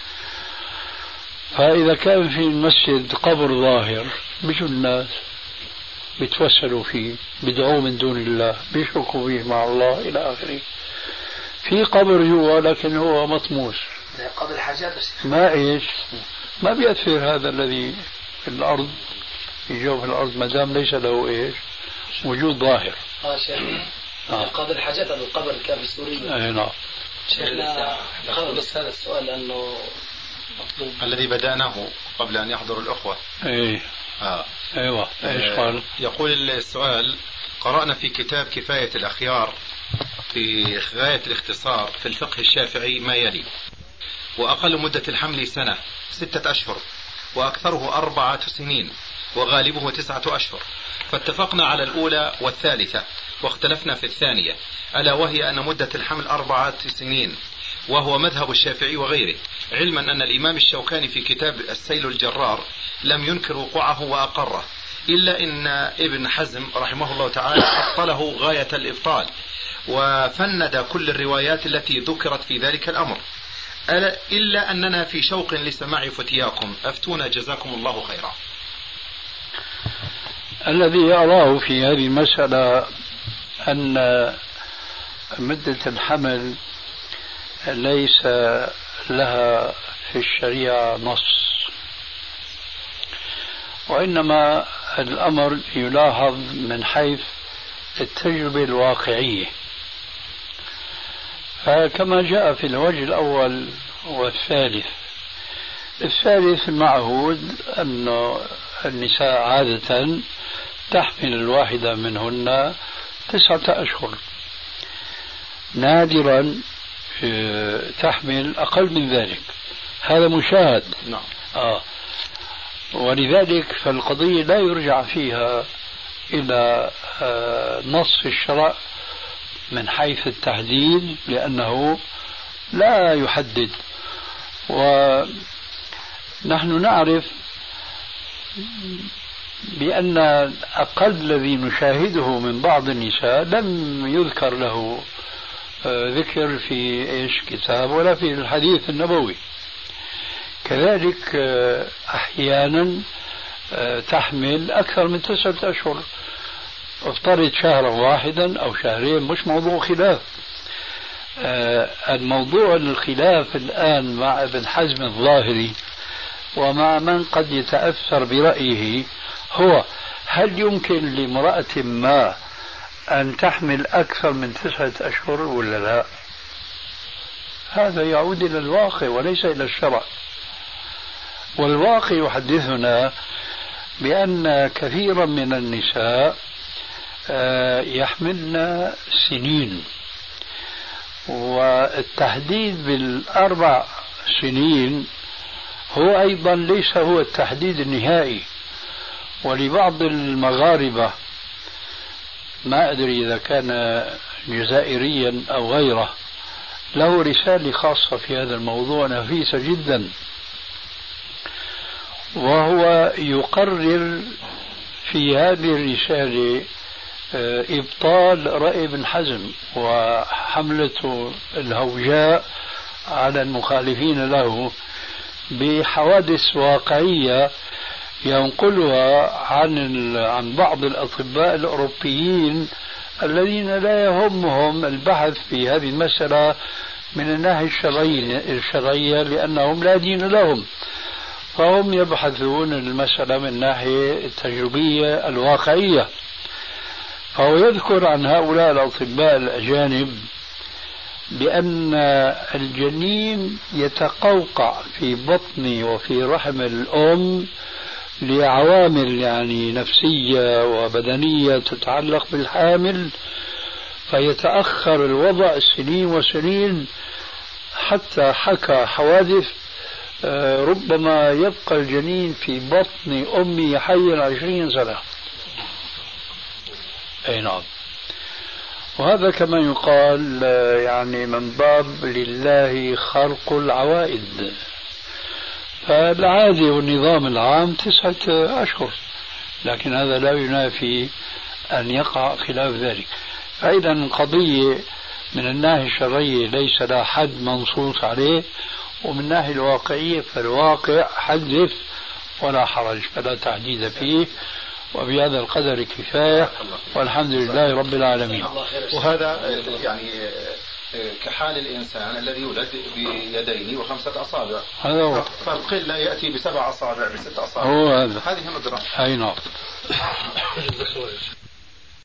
فإذا كان في المسجد قبر ظاهر بيجوا الناس بيتوسلوا فيه، بيدعوا من دون الله، بيشركوا فيه مع الله إلى آخره. في قبر جوا لكن هو مطموس قبل الحاجات بس ما إيش ما بيأثر هذا الذي في الأرض في جوف الأرض ما دام ليس له إيش وجود ظاهر. شيخنا قبل الحاجات هذا القبر كان في سوريا. نعم شيخنا خلص بس هذا السؤال لأنه مطلوب الذي بدأناه قبل أن يحضر الأخوة. أيوة إيش قال؟ يقول السؤال: قرأنا في كتاب كفاية الأخيار في غاية الاختصار في الفقه الشافعي ما يلي: وأقل مدة الحمل سنة 6 أشهر، وأكثره 4 سنين، وغالبه 9 أشهر. فاتفقنا على الأولى والثالثة، واختلفنا في الثانية، ألا وهي أن مدة الحمل 4 سنين، وهو مذهب الشافعي وغيره، علما أن الإمام الشوكاني في كتاب السيل الجرار لم ينكر وقوعه وأقره، إلا إن ابن حزم رحمه الله تعالى أبطله غاية الإبطال، وفند كل الروايات التي ذكرت في ذلك الأمر، إلا أننا في شوق لسماع فتياكم، أفتونا جزاكم الله خيرا. الذي أراه في هذه المسألة أن مدة الحمل ليس لها في الشريعة نص، وإنما الأمر يلاحظ من حيث التجربة الواقعية. فكما جاء في الوجه الأول والثالث، الثالث المعهود أن النساء عادة تحمل الواحدة منهن 9 أشهر، نادرا تحمل أقل من ذلك، هذا مشاهد. ولذلك فالقضية لا يرجع فيها إلى نص في الشرع من حيث التحديد، لأنه لا يحدد. ونحن نعرف بأن أقل الذي نشاهده من بعض النساء لم يذكر له ذكر في كتاب ولا في الحديث النبوي. كذلك أحيانا تحمل أكثر من 9 أشهر، افترض شهرا واحدا أو شهرين، مش موضوع خلاف. الموضوع الخلاف الآن مع ابن حزم الظاهري ومع من قد يتأثر برأيه هو: هل يمكن لامرأة ما أن تحمل أكثر من 9 أشهر ولا لا؟ هذا يعود إلى الواقع وليس إلى الشرع. والواقع يحدثنا بأن كثيرا من النساء يحملن سنين، والتحديد بال4 سنين هو أيضا ليس هو التحديد النهائي. ولبعض المغاربة، ما أدري إذا كان جزائريا أو غيره، له رسالة خاصة في هذا الموضوع نفيسة جدا، وهو يقرر في هذه الرسالة إبطال رأي ابن حزم وحملته الهوجاء على المخالفين له بحوادث واقعية ينقلها عن بعض الأطباء الأوروبيين الذين لا يهمهم البحث في هذه المسألة من الناحية الشرعية لأنهم لا دين لهم، فهم يبحثون المسألة من الناحية التجريبية الواقعية. فهو يذكر عن هؤلاء الأطباء الأجانب بأن الجنين يتقوقع في بطن وفي رحم الأم لعوامل نفسية وبدنية تتعلق بالحامل، فيتأخر الوضع سنين وسنين، حتى حكى حوادث ربما يبقى الجنين في بطن أمه حيا 20 سنة. أي نعم. وهذا كما يقال من باب لله خرق العوائد. فالعادي والنظام العام 9 أشهر، لكن هذا لا ينافي أن يقع خلاف ذلك. فإذا القضية من الناحية الشرعية ليس لها حد منصوص عليه، ومن الناحية الواقعية فالواقع حدث ولا حرج، فلا تحديد فيه، وبهذا القدر كفاية، والحمد لله رب العالمين. وهذا كحال الإنسان الذي يولد بيدين و5 أصابع. هذا هو. فالقلة يأتي ب7 أصابع ب6 أصابع. هو هذا. هذه الندرة. أي نعم.